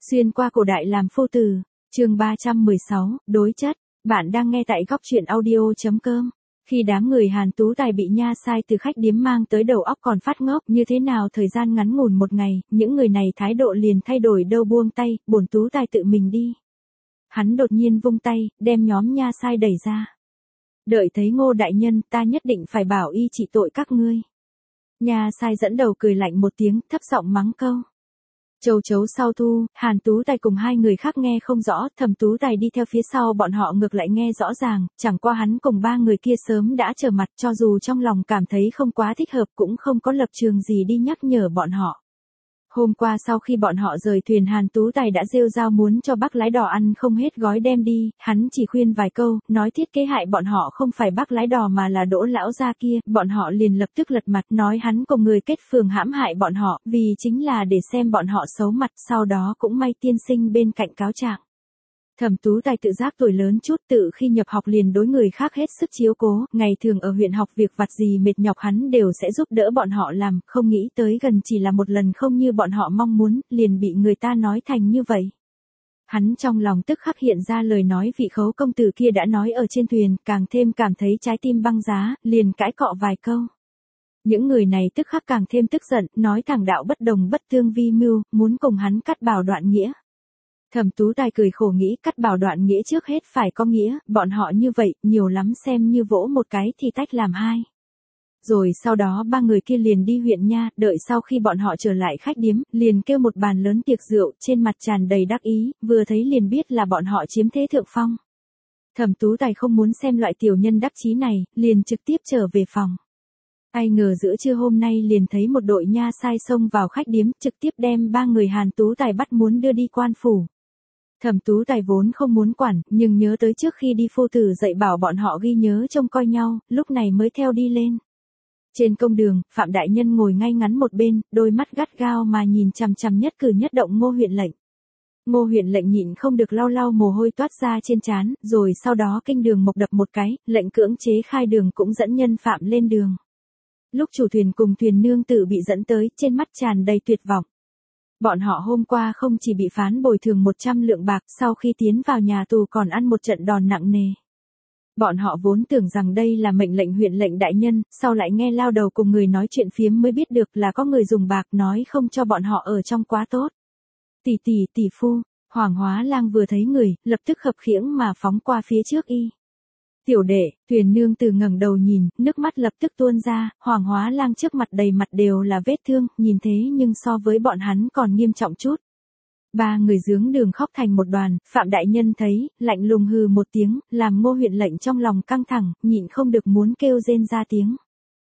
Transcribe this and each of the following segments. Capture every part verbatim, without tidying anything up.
Xuyên qua cổ đại làm phu tử, chương ba trăm mười sáu, đối chất. Bạn đang nghe tại góc truyện audio.com. Khi đám người Hàn Tú Tài bị nha sai từ khách điếm mang tới đầu óc còn phát ngốc như thế nào thời gian ngắn ngủn một ngày, những người này thái độ liền thay đổi đâu buông tay, bổn Tú Tài tự mình đi. Hắn đột nhiên vung tay, đem nhóm nha sai đẩy ra. Đợi thấy Ngô đại nhân, ta nhất định phải bảo y trị tội các ngươi. Nha sai dẫn đầu cười lạnh một tiếng, thấp giọng mắng câu. Châu chấu sau thu, Hàn Tú Tài cùng hai người khác nghe không rõ, Thẩm Tú Tài đi theo phía sau bọn họ ngược lại nghe rõ ràng, chẳng qua hắn cùng ba người kia sớm đã trở mặt cho dù trong lòng cảm thấy không quá thích hợp cũng không có lập trường gì đi nhắc nhở bọn họ. Hôm qua sau khi bọn họ rời thuyền Hàn Tú Tài đã rêu rao muốn cho bác lái đò ăn không hết gói đem đi, hắn chỉ khuyên vài câu, nói thiết kế hại bọn họ không phải bác lái đò mà là Đỗ lão gia kia, bọn họ liền lập tức lật mặt nói hắn cùng người kết phường hãm hại bọn họ, vì chính là để xem bọn họ xấu mặt, sau đó cũng may tiên sinh bên cạnh cáo trạng. Thẩm Tú Tài tự giác tuổi lớn chút, tự khi nhập học liền đối người khác hết sức chiếu cố, ngày thường ở huyện học việc vặt gì mệt nhọc hắn đều sẽ giúp đỡ bọn họ làm, không nghĩ tới gần chỉ là một lần không như bọn họ mong muốn, liền bị người ta nói thành như vậy. Hắn trong lòng tức khắc hiện ra lời nói vị khấu công tử kia đã nói ở trên thuyền, càng thêm cảm thấy trái tim băng giá, liền cãi cọ vài câu. Những người này tức khắc càng thêm tức giận, nói thẳng đạo bất đồng bất tương vi mưu, muốn cùng hắn cắt bảo đoạn nghĩa. Thẩm Tú Tài cười khổ nghĩ cắt bảo đoạn nghĩa trước hết phải có nghĩa, bọn họ như vậy, nhiều lắm xem như vỗ một cái thì tách làm hai. Rồi sau đó ba người kia liền đi huyện nha, đợi sau khi bọn họ trở lại khách điếm, liền kêu một bàn lớn tiệc rượu, trên mặt tràn đầy đắc ý, vừa thấy liền biết là bọn họ chiếm thế thượng phong. Thẩm Tú Tài không muốn xem loại tiểu nhân đắc chí này, liền trực tiếp trở về phòng. Ai ngờ giữa trưa hôm nay liền thấy một đội nha sai xông vào khách điếm, trực tiếp đem ba người Hàn Tú Tài bắt muốn đưa đi quan phủ. Thẩm Tú Tài vốn không muốn quản, nhưng nhớ tới trước khi đi phu tử dạy bảo bọn họ ghi nhớ trông coi nhau, lúc này mới theo đi lên. Trên công đường, Phạm Đại Nhân ngồi ngay ngắn một bên, đôi mắt gắt gao mà nhìn chằm chằm nhất cử nhất động Ngô huyện lệnh. Ngô huyện lệnh nhịn không được lau lau mồ hôi toát ra trên trán, rồi sau đó kinh đường mộc đập một cái, lệnh cưỡng chế khai đường cũng dẫn nhân Phạm lên đường. Lúc chủ thuyền cùng thuyền nương tử bị dẫn tới, trên mắt tràn đầy tuyệt vọng. Bọn họ hôm qua không chỉ bị phán bồi thường một trăm lượng bạc, sau khi tiến vào nhà tù còn ăn một trận đòn nặng nề. Bọn họ vốn tưởng rằng đây là mệnh lệnh huyện lệnh đại nhân, sau lại nghe lao đầu cùng người nói chuyện phiếm mới biết được là có người dùng bạc nói không cho bọn họ ở trong quá tốt. Tỷ tỷ tỷ phu, Hoàng Hóa Lang vừa thấy người, lập tức khập khiễng mà phóng qua phía trước y. Tiểu đệ, thuyền nương từ ngẩng đầu nhìn, nước mắt lập tức tuôn ra, Hoàng Hóa Lang trước mặt đầy mặt đều là vết thương, nhìn thế nhưng so với bọn hắn còn nghiêm trọng chút. Ba người dướng đường khóc thành một đoàn, Phạm Đại Nhân thấy, lạnh lùng hừ một tiếng, làm Ngô huyện lệnh trong lòng căng thẳng, nhịn không được muốn kêu rên ra tiếng.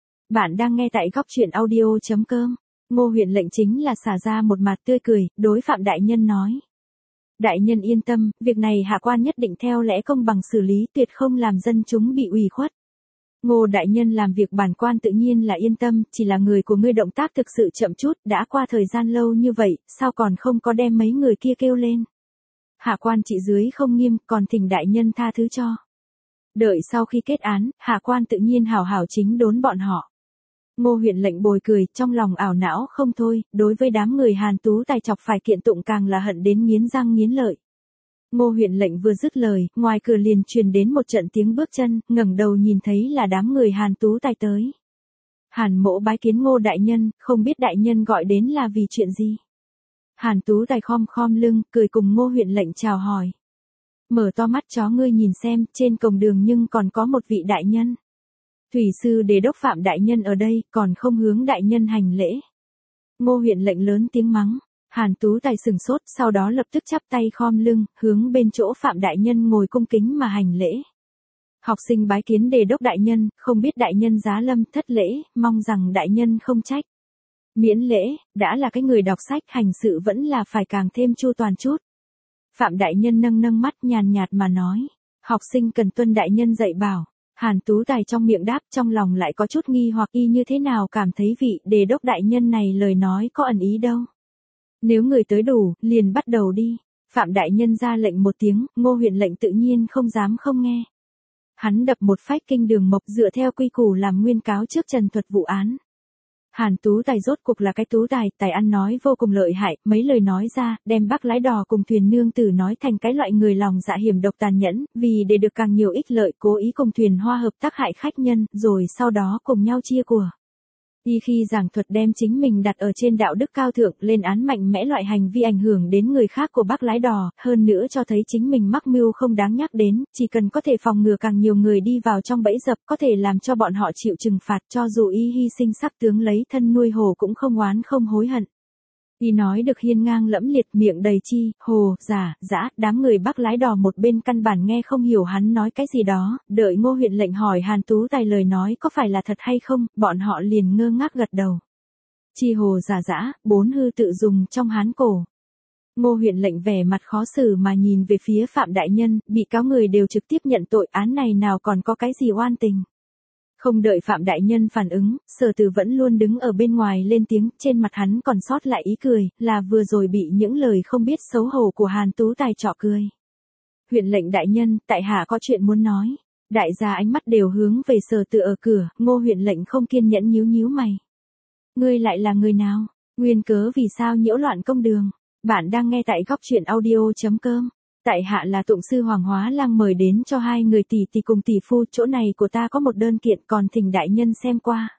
Bạn đang nghe tại góc truyện audio.com, Ngô huyện lệnh chính là xả ra một mặt tươi cười, đối Phạm Đại Nhân nói. Đại nhân yên tâm, việc này hạ quan nhất định theo lẽ công bằng xử lý, tuyệt không làm dân chúng bị ủy khuất. Ngô đại nhân làm việc bản quan tự nhiên là yên tâm, chỉ là người của ngươi động tác thực sự chậm chút, đã qua thời gian lâu như vậy, sao còn không có đem mấy người kia kêu lên. Hạ quan trị dưới không nghiêm, còn thỉnh đại nhân tha thứ cho. Đợi sau khi kết án, hạ quan tự nhiên hảo hảo chính đốn bọn họ. Ngô huyện lệnh bồi cười, trong lòng ảo não không thôi, đối với đám người Hàn Tú Tài chọc phải kiện tụng càng là hận đến nghiến răng nghiến lợi. Ngô huyện lệnh vừa dứt lời, ngoài cửa liền truyền đến một trận tiếng bước chân, ngẩng đầu nhìn thấy là đám người Hàn Tú Tài tới. Hàn mỗ bái kiến Ngô đại nhân, không biết đại nhân gọi đến là vì chuyện gì. Hàn Tú Tài khom khom lưng, cười cùng Ngô huyện lệnh chào hỏi. Mở to mắt chó ngươi nhìn xem, trên cổng đường nhưng còn có một vị đại nhân. Thủy sư đề đốc Phạm Đại Nhân ở đây, còn không hướng đại nhân hành lễ. Ngô huyện lệnh lớn tiếng mắng. Hàn Tú Tài sừng sốt, sau đó lập tức chắp tay khom lưng, hướng bên chỗ Phạm Đại Nhân ngồi cung kính mà hành lễ. Học sinh bái kiến đề đốc đại nhân, không biết đại nhân giá lâm thất lễ, mong rằng đại nhân không trách. Miễn lễ, đã là cái người đọc sách hành sự vẫn là phải càng thêm chu toàn chút. Phạm Đại Nhân nâng nâng mắt nhàn nhạt mà nói, học sinh cần tuân đại nhân dạy bảo. Hàn Tú Tài trong miệng đáp, trong lòng lại có chút nghi hoặc y như thế nào cảm thấy vị đề đốc đại nhân này lời nói có ẩn ý đâu. Nếu người tới đủ, liền bắt đầu đi. Phạm Đại Nhân ra lệnh một tiếng, Ngô huyện lệnh tự nhiên không dám không nghe. Hắn đập một phách kinh đường mộc dựa theo quy củ làm nguyên cáo trước trần thuật vụ án. Hàn Tú Tài rốt cuộc là cái tú tài, tài ăn nói vô cùng lợi hại, mấy lời nói ra, đem bác lái đò cùng thuyền nương tử nói thành cái loại người lòng dạ hiểm độc tàn nhẫn, vì để được càng nhiều ích lợi cố ý cùng thuyền hoa hợp tác hại khách nhân, rồi sau đó cùng nhau chia của. Y khi giảng thuật đem chính mình đặt ở trên đạo đức cao thượng lên án mạnh mẽ loại hành vi ảnh hưởng đến người khác của bác lái đò, hơn nữa cho thấy chính mình mắc mưu không đáng nhắc đến, chỉ cần có thể phòng ngừa càng nhiều người đi vào trong bẫy dập có thể làm cho bọn họ chịu trừng phạt cho dù y hy sinh sắc tướng lấy thân nuôi hồ cũng không oán không hối hận. Y nói được hiên ngang lẫm liệt miệng đầy chi, hồ, giả, dã, đám người bác lái đò một bên căn bản nghe không hiểu hắn nói cái gì đó, đợi Ngô huyện lệnh hỏi Hàn Tú Tài lời nói có phải là thật hay không, bọn họ liền ngơ ngác gật đầu. Chi hồ giả dã, bốn hư tự dùng trong Hán cổ. Ngô huyện lệnh vẻ mặt khó xử mà nhìn về phía Phạm Đại Nhân, bị cáo người đều trực tiếp nhận tội án này nào còn có cái gì oan tình. Không đợi Phạm Đại Nhân phản ứng, Sở Từ vẫn luôn đứng ở bên ngoài lên tiếng, trên mặt hắn còn sót lại ý cười, là vừa rồi bị những lời không biết xấu hổ của Hàn Tú Tài trọ cười. Huyện lệnh đại nhân, tại hạ có chuyện muốn nói. Đại gia ánh mắt đều hướng về Sở Từ ở cửa, Ngô huyện lệnh không kiên nhẫn nhíu nhíu mày. Ngươi lại là người nào? Nguyên cớ vì sao nhiễu loạn công đường? Bạn đang nghe tại góc truyện audio chấm com. Tại hạ là tụng sư Hoàng Hóa Lang mời đến cho hai người tỷ tỷ cùng tỷ phu, chỗ này của ta có một đơn kiện còn thỉnh đại nhân xem qua.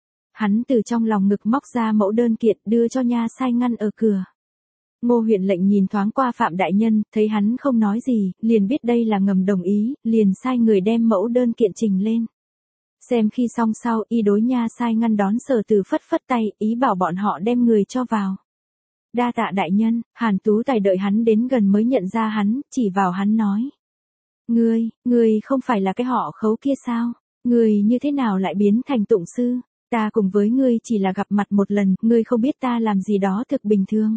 Hắn từ trong lòng ngực móc ra mẫu đơn kiện đưa cho nha sai ngăn ở cửa. Ngô huyện lệnh nhìn thoáng qua Phạm Đại Nhân, thấy hắn không nói gì, liền biết đây là ngầm đồng ý, liền sai người đem mẫu đơn kiện trình lên. Xem khi xong sau, y đối nha sai ngăn đón Sở Từ phất phất tay, ý bảo bọn họ đem người cho vào. Đa tạ đại nhân, Hàn Tú Tài đợi hắn đến gần mới nhận ra hắn, chỉ vào hắn nói. Ngươi, ngươi không phải là cái họ Khấu kia sao? Ngươi như thế nào lại biến thành tụng sư? Ta cùng với ngươi chỉ là gặp mặt một lần, ngươi không biết ta làm gì đó thực bình thường.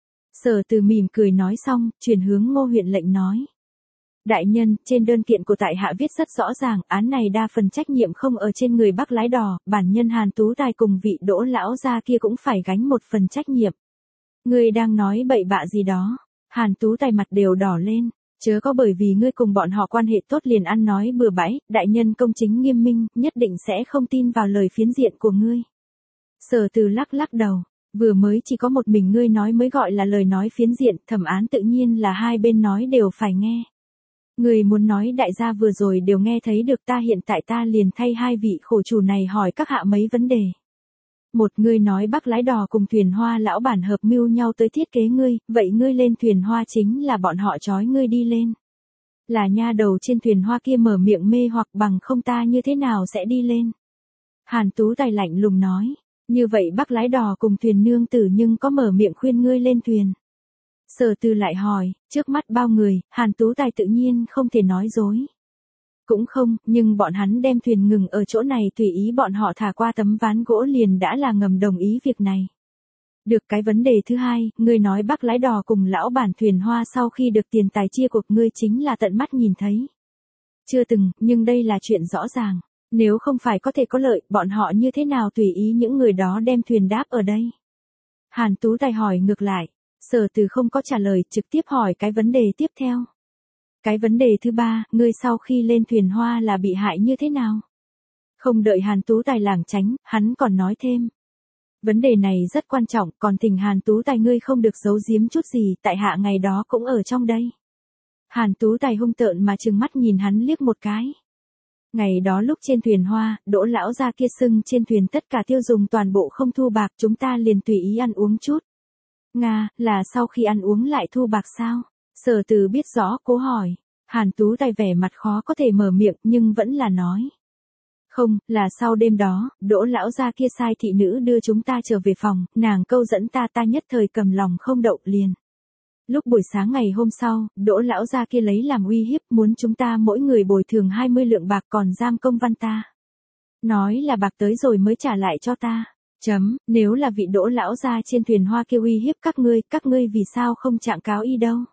Sở Từ mỉm cười nói xong, chuyển hướng Ngô huyện lệnh nói. Đại nhân, trên đơn kiện của tại hạ viết rất rõ ràng, án này đa phần trách nhiệm không ở trên người bác lái đò, bản nhân Hàn Tú Tài cùng vị Đỗ lão gia kia cũng phải gánh một phần trách nhiệm. Ngươi đang nói bậy bạ gì đó? Hàn Tú Tài mặt đều đỏ lên, chớ có bởi vì ngươi cùng bọn họ quan hệ tốt liền ăn nói bừa bãi, đại nhân công chính nghiêm minh, nhất định sẽ không tin vào lời phiến diện của ngươi. Sở Từ lắc lắc đầu, vừa mới chỉ có một mình ngươi nói mới gọi là lời nói phiến diện, thẩm án tự nhiên là hai bên nói đều phải nghe. Ngươi muốn nói đại gia vừa rồi đều nghe thấy được, ta hiện tại ta liền thay hai vị khổ chủ này hỏi các hạ mấy vấn đề. Một, ngươi nói bác lái đò cùng thuyền hoa lão bản hợp mưu nhau tới thiết kế ngươi, vậy ngươi lên thuyền hoa chính là bọn họ trói ngươi đi lên. Là nha đầu trên thuyền hoa kia mở miệng mê hoặc, bằng không ta như thế nào sẽ đi lên. Hàn Tú Tài lạnh lùng nói, như vậy bác lái đò cùng thuyền nương tử nhưng có mở miệng khuyên ngươi lên thuyền. Sở Từ lại hỏi, trước mắt bao người, Hàn Tú Tài tự nhiên không thể nói dối. Cũng không, nhưng bọn hắn đem thuyền ngừng ở chỗ này tùy ý bọn họ thả qua tấm ván gỗ liền đã là ngầm đồng ý việc này. Được, cái vấn đề thứ hai, ngươi nói bác lái đò cùng lão bản thuyền hoa sau khi được tiền tài chia cuộc ngươi chính là tận mắt nhìn thấy. Chưa từng, nhưng đây là chuyện rõ ràng. Nếu không phải có thể có lợi, bọn họ như thế nào tùy ý những người đó đem thuyền đáp ở đây? Hàn Tú Tài hỏi ngược lại. Sở Từ không có trả lời, trực tiếp hỏi cái vấn đề tiếp theo. Cái vấn đề thứ ba, ngươi sau khi lên thuyền hoa là bị hại như thế nào? Không đợi Hàn Tú Tài lảng tránh, hắn còn nói thêm. Vấn đề này rất quan trọng, còn thỉnh Hàn Tú Tài ngươi không được giấu giếm chút gì, tại hạ ngày đó cũng ở trong đây. Hàn Tú Tài hung tợn mà trừng mắt nhìn hắn liếc một cái. Ngày đó lúc trên thuyền hoa, Đỗ lão gia kia xưng trên thuyền tất cả tiêu dùng toàn bộ không thu bạc, chúng ta liền tùy ý ăn uống chút. Nga, là sau khi ăn uống lại thu bạc sao? Sở Từ biết rõ, cố hỏi. Hàn Tú Tài vẻ mặt khó có thể mở miệng, nhưng vẫn là nói. Không, là sau đêm đó, Đỗ lão gia kia sai thị nữ đưa chúng ta trở về phòng, nàng câu dẫn ta ta nhất thời cầm lòng không đậu liền. Lúc buổi sáng ngày hôm sau, Đỗ lão gia kia lấy làm uy hiếp muốn chúng ta mỗi người bồi thường hai mươi lượng bạc còn giam công văn ta. Nói là bạc tới rồi mới trả lại cho ta. Chấm, nếu là vị Đỗ lão gia trên thuyền hoa kia uy hiếp các ngươi, các ngươi vì sao không trạng cáo y đâu?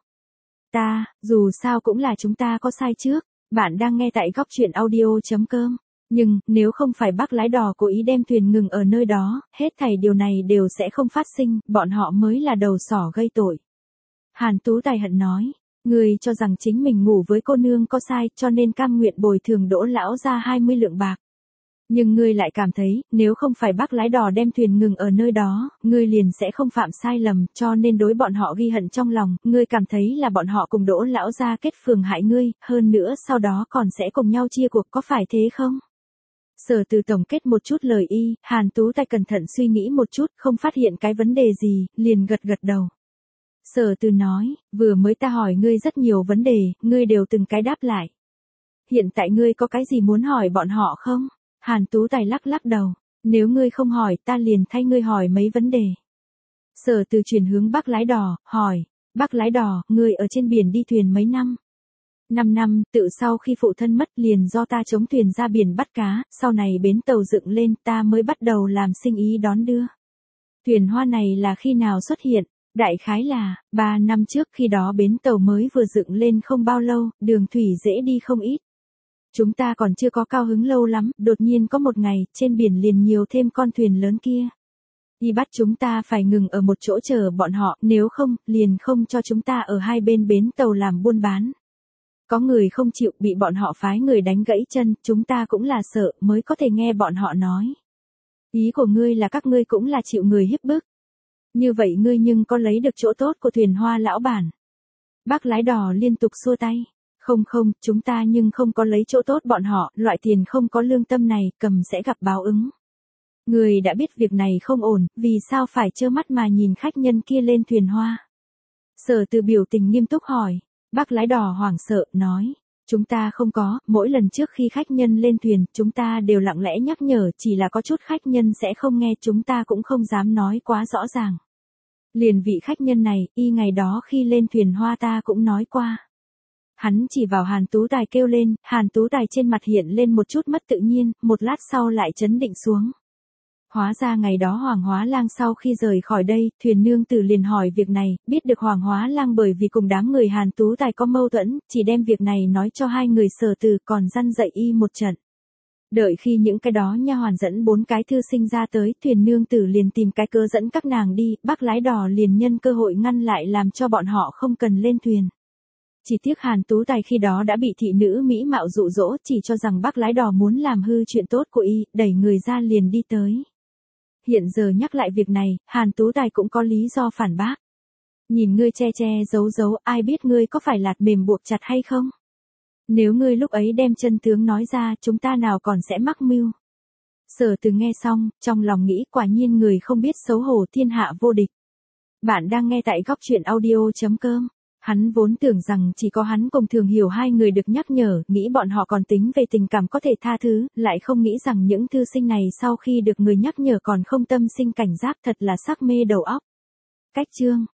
Ta, dù sao cũng là chúng ta có sai trước, bạn đang nghe tại góc truyện audio chấm com. Nhưng, nếu không phải bác lái đò cố ý đem thuyền ngừng ở nơi đó, hết thảy điều này đều sẽ không phát sinh, bọn họ mới là đầu sỏ gây tội. Hàn Tú Tài hận nói, người cho rằng chính mình ngủ với cô nương có sai cho nên cam nguyện bồi thường Đỗ lão gia hai mươi lượng bạc. Nhưng ngươi lại cảm thấy, nếu không phải bác lái đò đem thuyền ngừng ở nơi đó, ngươi liền sẽ không phạm sai lầm, cho nên đối bọn họ ghi hận trong lòng, ngươi cảm thấy là bọn họ cùng Đỗ lão gia kết phường hại ngươi, hơn nữa sau đó còn sẽ cùng nhau chia cuộc, có phải thế không? Sở Từ tổng kết một chút lời y, Hàn Tú Tài cẩn thận suy nghĩ một chút, không phát hiện cái vấn đề gì, liền gật gật đầu. Sở Từ nói, vừa mới ta hỏi ngươi rất nhiều vấn đề, ngươi đều từng cái đáp lại. Hiện tại ngươi có cái gì muốn hỏi bọn họ không? Hàn Tú Tài lắc lắc đầu, nếu ngươi không hỏi ta liền thay ngươi hỏi mấy vấn đề. Sở Từ chuyển hướng bác lái đò, hỏi, bác lái đò, ngươi ở trên biển đi thuyền mấy năm? Năm năm, tự sau khi phụ thân mất liền do ta chống thuyền ra biển bắt cá, sau này bến tàu dựng lên ta mới bắt đầu làm sinh ý đón đưa. Thuyền hoa này là khi nào xuất hiện? Đại khái là, ba năm trước khi đó bến tàu mới vừa dựng lên không bao lâu, đường thủy dễ đi không ít. Chúng ta còn chưa có cao hứng lâu lắm, đột nhiên có một ngày, trên biển liền nhiều thêm con thuyền lớn kia. Y bắt chúng ta phải ngừng ở một chỗ chờ bọn họ, nếu không, liền không cho chúng ta ở hai bên bến tàu làm buôn bán. Có người không chịu bị bọn họ phái người đánh gãy chân, chúng ta cũng là sợ mới có thể nghe bọn họ nói. Ý của ngươi là các ngươi cũng là chịu người hiếp bức. Như vậy ngươi nhưng có lấy được chỗ tốt của thuyền hoa lão bản. Bác lái đò liên tục xua tay. Không không, chúng ta nhưng không có lấy chỗ tốt bọn họ, loại tiền không có lương tâm này, cầm sẽ gặp báo ứng. Người đã biết việc này không ổn, vì sao phải trơ mắt mà nhìn khách nhân kia lên thuyền hoa? Sở Từ biểu tình nghiêm túc hỏi. Bác lái đò hoảng sợ, nói. Chúng ta không có, mỗi lần trước khi khách nhân lên thuyền, chúng ta đều lặng lẽ nhắc nhở, chỉ là có chút khách nhân sẽ không nghe, chúng ta cũng không dám nói quá rõ ràng. Liền vị khách nhân này, y ngày đó khi lên thuyền hoa ta cũng nói qua. Hắn chỉ vào Hàn Tú Tài kêu lên, Hàn Tú Tài trên mặt hiện lên một chút mất tự nhiên, một lát sau lại chấn định xuống. Hóa ra ngày đó Hoàng Hóa Lang sau khi rời khỏi đây, thuyền nương tử liền hỏi việc này, biết được Hoàng Hóa Lang bởi vì cùng đám người Hàn Tú Tài có mâu thuẫn, chỉ đem việc này nói cho hai người Sở Từ còn răn dạy y một trận. Đợi khi những cái đó nha hoàn dẫn bốn cái thư sinh ra tới, thuyền nương tử liền tìm cái cớ dẫn các nàng đi, bác lái đò liền nhân cơ hội ngăn lại làm cho bọn họ không cần lên thuyền. Chỉ tiếc Hàn Tú Tài khi đó đã bị thị nữ mỹ mạo dụ dỗ, chỉ cho rằng bác lái đò muốn làm hư chuyện tốt của y, đẩy người ra liền đi tới. Hiện giờ nhắc lại việc này, Hàn Tú Tài cũng có lý do phản bác. Nhìn ngươi che che giấu giấu, ai biết ngươi có phải lạt mềm buộc chặt hay không? Nếu ngươi lúc ấy đem chân tướng nói ra, chúng ta nào còn sẽ mắc mưu. Sở Từ nghe xong, trong lòng nghĩ quả nhiên người không biết xấu hổ thiên hạ vô địch. Bạn đang nghe tại góc truyện audio chấm com. Hắn vốn tưởng rằng chỉ có hắn cùng Thường Hiểu hai người được nhắc nhở, nghĩ bọn họ còn tính về tình cảm có thể tha thứ, lại không nghĩ rằng những thư sinh này sau khi được người nhắc nhở còn không tâm sinh cảnh giác, thật là sắc mê đầu óc. Cách chương